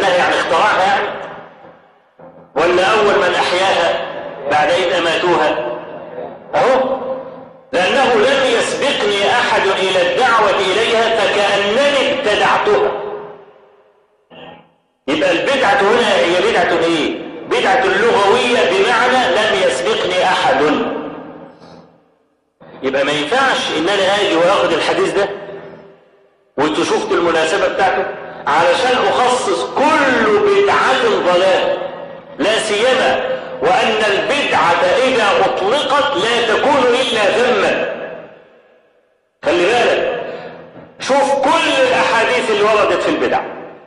سنها يعني اخترعها يعني، ولا أول من أحياها بعد إذ أماتوها؟ أهو، لأنه لم يسبقني أحد إلى الدعوة إليها فكأنني ابتدعتها. يبقى البدعة هنا هي بدعة إيه؟ بدعة لغوية بمعنى لم يسبقني أحد. يبقى ما ينفعش إن أنا آجي وآخد الحديث ده وانتوا شفتوا المناسبة بتاعته علشان أخصص كل بدعة ضلال، لا سيما وأن البدعة إذا أطلقت لا تكون إلا ذما. خلي بالك، شوف كل الأحاديث اللي وردت في البدع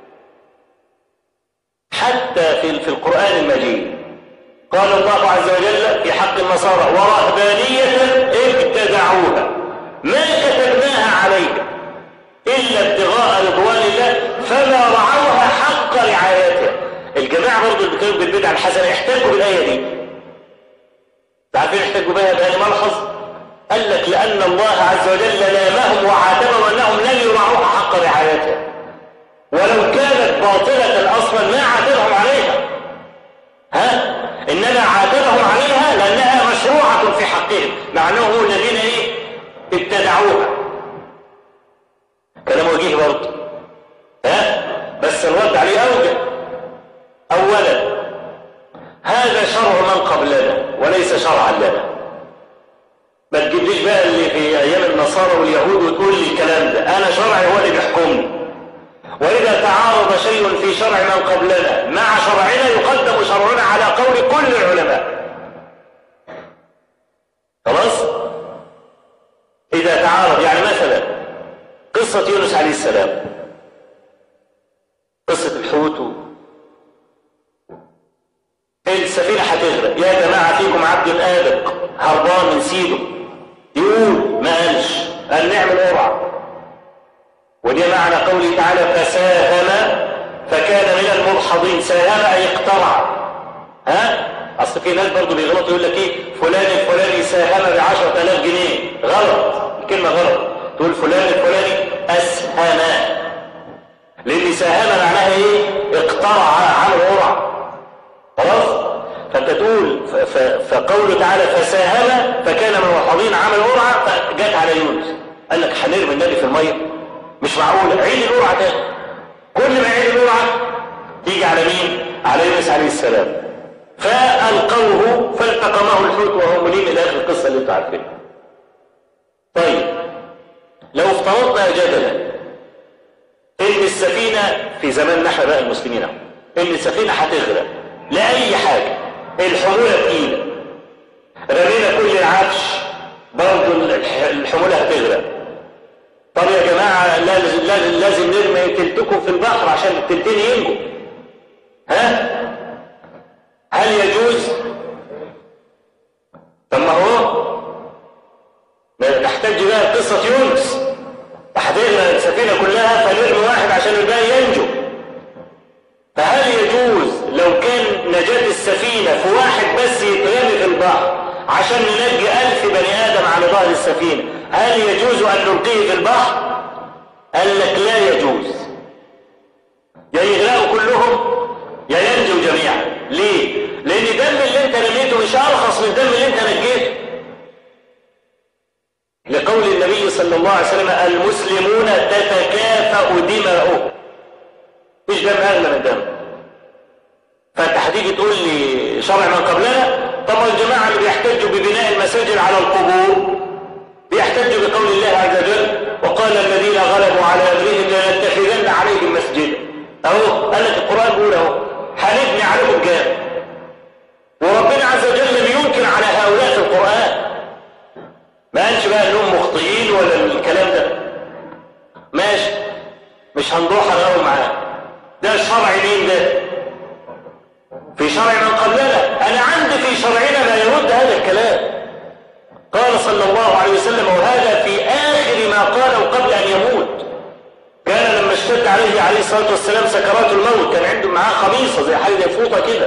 حتى في القرآن المجيد. قال الله عز وجل في حق النصارى: ورهبانية ابتدعوها ما كتبناها عليهم إلا ابتغاء رضوان الله فما رعوها حق رعايتها. الجماعة برضو اللي كانوا بالبدع الحسنة احتجوا بالآية دي. عارفين احتجوا بها بأي ملحظ؟ قال لك لأن الله عز وجل لامهم وعاتبهم أنهم لم يراعوها حق رعايتها، ولو كانت باطلة أصلا ما عاتبهم عليها، إنما عاتبهم عليها لأنها مشروعة في حقهم، مع أنهم هم الذين ابتدعوها. كلام وجيه برضه، بس الرد عليه أوجه. أولا، هذا شرع من قبلنا وليس شرعا لنا. ما تجيبليش بقى اللي في أيام النصارى واليهود وتقول لي الكلام ده، أنا شرعي هو اللي بيحكمني. وإذا تعارض شيء في شرع من قبلنا مع شرعنا يقدم شرعنا على قول كل العلماء. خلاص؟ إذا تعارض، يعني مثلا قصة يونس عليه السلام، قصة الحوت، السفينة هتغرق، يا جماعة فيكم عبد آبق هربان من سيده، يقول ما قالش، قال نعمل قرعة. ودي معنى قوله تعالى: فساهم فكان من المدحضين. ساهم أي اقترع. أصل في ناس برضو بيغلطوا يقول لك إيه، فلان الفلاني ساهم ب10,000 جنيه. غلط، الكلمة غلط. تقول فلان الفلاني أسهم، لأن ساهم معناها إيه؟ اقترع، عمل قرعة. خلاص؟ فأنت تقول فقوله تعالى فساهم فكان من المدحضين عمل قرعة، فجت على يونس. قال لك هنرمي النبي في المية؟ مش معقول، عيد القرعة تاني. كل ما يعيد القرعة تيجي على مين؟ على يونس عليه السلام. فألقوه فالتقمه الحوت وهو مليم، إلى آخر القصة اللي انتوا عارفينها. طيب، لو افترضنا جدلا إن السفينة في زمان نحن بقى المسلمين، إن السفينة هتغرق لأي حاجة، الحمولة تقيلة، رمينا كل العفش برضه الحمولة هتغرق. طب يا جماعة لازم نرمي تلتكم في البحر عشان التلتين ينجوا. هل يجوز؟ طب ما هو نحتاج بقى قصة يونس، هتغرق السفينة كلها فنرمي واحد عشان الباقي ينجو. فهل يجوز لو كان نجاة السفينة في واحد بس يترمي في البحر عشان ننجي 1000 بني آدم على ظهر السفينة، هل يجوز أن نلقيه في البحر؟ قال لك لا يجوز، يا يغرقوا كلهم يا ينجوا جميعا. ليه؟ لأن الدم اللي انت رميته مش أرخص من الدم اللي انت نجيته، لقول النبي صلى الله عليه وسلم: المسلمون تتكافأ دماؤهم. مش دم أغلى من دم. فانت هتيجي تقول لي شرع من قبلنا؟ طب الجماعة اللي بيحتجوا ببناء المساجد على القبور بيحتجوا بقول الله عز وجل: وقال الذين غلبوا على أمرهم لنتخذن عليهم مسجدا. أهو قال لك القرآن بيقول أهو هنبني عليهم جامع، وربنا عز وجل لم ينكر على هؤلاء في القرآن. ما قالش بقى انهم مخطئين ولا الكلام ده. ماشي، مش هنروح انا معاه. ده شرع مين ده؟ في شرع من قبلنا. انا عندي في شرعنا ما يرد هذا الكلام. قال صلى الله عليه وسلم، وهذا في آخر ما قاله قبل أن يموت، كان لما اشتد عليه الصلاة والسلام سكرات الموت كان عنده معاه خميصة زي حاجة فوطة كده،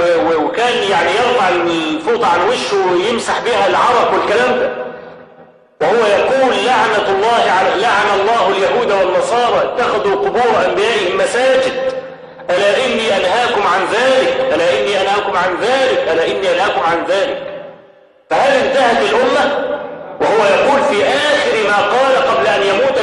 وكان يعني يرفع الفوطة عن وشه ويمسح بها العرق والكلام ده. وهو يقول لعن الله اليهود والنصارى اتخذوا قبور أنبيائهم مساجد ألا إني أنهاكم عن ذلك ألا إني أنهاكم عن ذلك ألا إني أنهاكم عن ذلك. فهل انتهت الأمة وهو يقول في آخر ما قال قبل أن يموت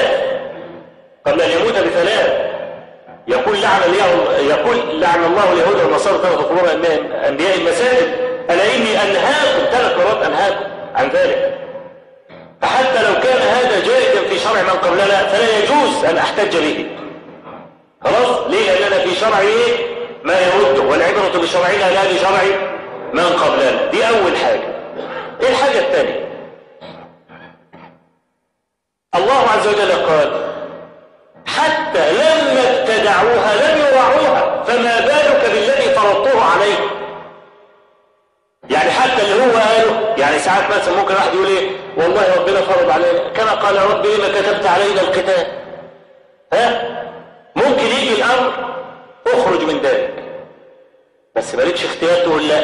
بثلاث يقول لعن الله اليهود والنصارى اتخذوا قبور أنبياء المساجد ألا إني أنهاكم 3 مرات أنهاكم عن ذلك. فحتى لو كان هذا جائزا في شرع من قبلنا فلا يجوز أن أحتج به. خلاص ليه؟ لأننا في شرعه ما يرده، والعبرة بشرعنا لا بشرع من قبلنا. دي أول حاجة. إيه الحاجة الثانية؟ الله عز وجل قال حتى لما ابتدعوها لم يراعوها فما بالك بالذي فرضته عليه. يعني حتى اللي هو قاله، يعني ساعات مثلا ممكن واحد يقول ايه والله ربنا فرض علينا كما قال ربي لما كتبت علينا القتال. ممكن يجي الامر اخرج من ذلك بس مالكش اختيار تقول لا.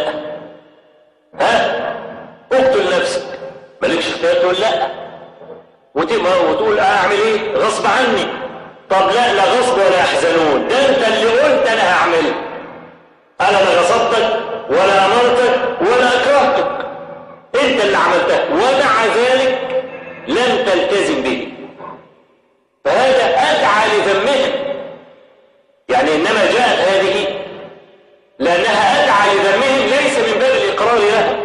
اقتل نفسك مالكش اختيار تقول لا وتقول اعمل ايه غصب عني. طب لا غصب ولا يحزنون، ده انت اللي قلت انا هعمله، انا لا غصبتك ولا امرتك ولا اكرهتك، انت اللي عملتها ومع ذلك لم تلتزم به. فهذا ادعى لذمهم. يعني انما جاءت هذه لانها ادعى لذمهم ليس من باب الاقرار لها.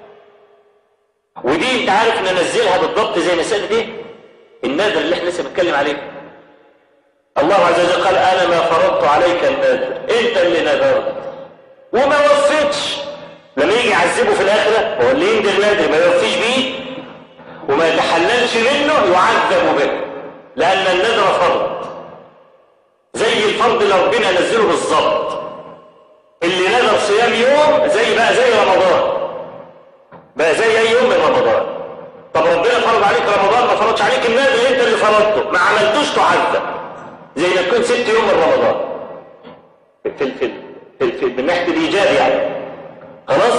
ودي انت عارف ننزلها بالضبط زي مساله ايه النذر اللي احنا لسه بنتكلم عليه. الله عز وجل قال انا ما فرضت عليك النذر، انت اللي نذرت وما وفيتش. لما يجي يعذبه في الاخره هو اللي يندر النذر ما يوفيش بيه وما يتحللش منه يعذب به، لان النذر فرض زي الفرض اللي ربنا نزله بالظبط. اللي نذر صيام يوم زي رمضان بقى زي اي يوم من رمضان. طب ربنا فرض عليك رمضان ما فرضش عليك النذر، انت اللي فرضته ما عملتوش تعذب زي ما تكون 6 يوم من رمضان في من ناحيه الايجاب يعني. خلاص.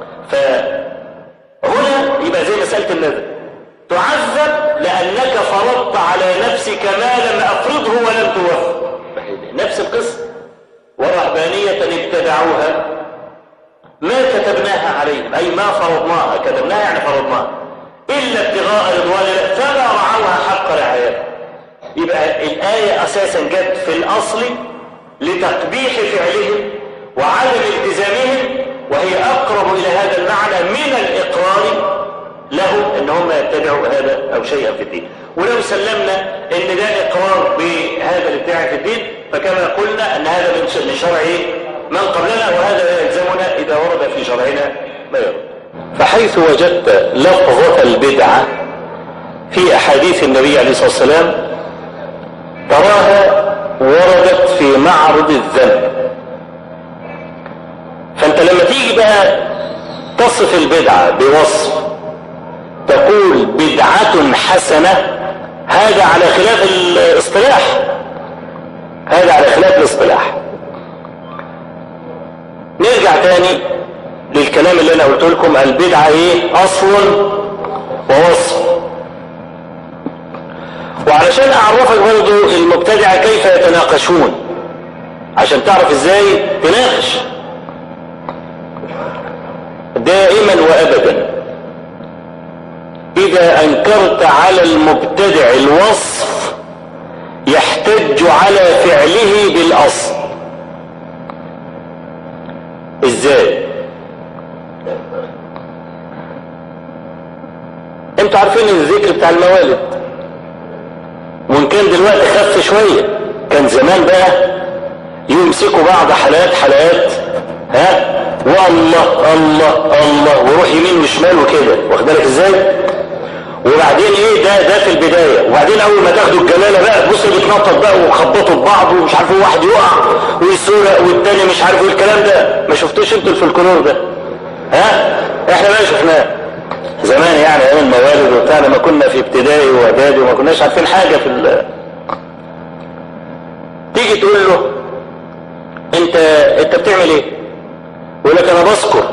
فهنا يبقى زي مساله النذر تعذب لانك فرضت على نفسك ما لم افرضه ولم توفه. نفس القصه. ورهبانيه ابتدعوها ما كتبناها عليهم اي ما فرضناها، كتبناها يعني فرضناها الا ابتغاء رضوان الله فما رعوها حق رعايتها. يبقى الآية أساسا جت في الأصل لتقبيح فعلهم وعدم التزامهم، وهي أقرب إلى هذا المعنى من الإقرار لهم أنهم يتبعوا هذا أو شيئا في الدين. ولو سلمنا أن ده إقرار بهذا الابتداع في الدين فكما قلنا أن هذا من شرع من قبلنا، وهذا لا يلزمنا إذا ورد في شرعنا ما يرد. فحيث وجدت لفظة البدعة في أحاديث النبي عليه الصلاة والسلام تراها وردت في معرض الذنب. فانت لما تيجي بقى تصف البدعة بوصف تقول بدعة حسنة، هذا على خلاف الاصطلاح. نرجع تاني للكلام اللي انا قلت لكم. البدعة ايه؟ اصل ووصف. وعلشان اعرفك برضو المبتدعة كيف يتناقشون عشان تعرف ازاي تناقش دائما وابدا. اذا انكرت على المبتدع الوصف يحتج على فعله بالاصل. ازاي؟ انتوا عارفين الذكر بتاع الموالد، وان كان دلوقتي خف شوية، كان زمان بقى يمسكوا بعض حلقات والله الله الله وروح يمين وشمال وكده، واخد بالك ازاي؟ وبعدين ايه ده في البداية، وبعدين اول ما تاخدوا الجلالة بقى تبص بتنطط بقى وخبطوا ببعض ومش عارف واحد يقع ويسرق والتاني مش عارف ايه الكلام ده. ما شفتوش انتوا الفلكلور ده؟ احنا ما شفناه زمان يعني ايام الموالد وبتاع، لما كنا في ابتدائي واعدادي وما كناش عارفين حاجه في تيجي تقول له انت بتعمل ايه؟ يقول لك انا بذكر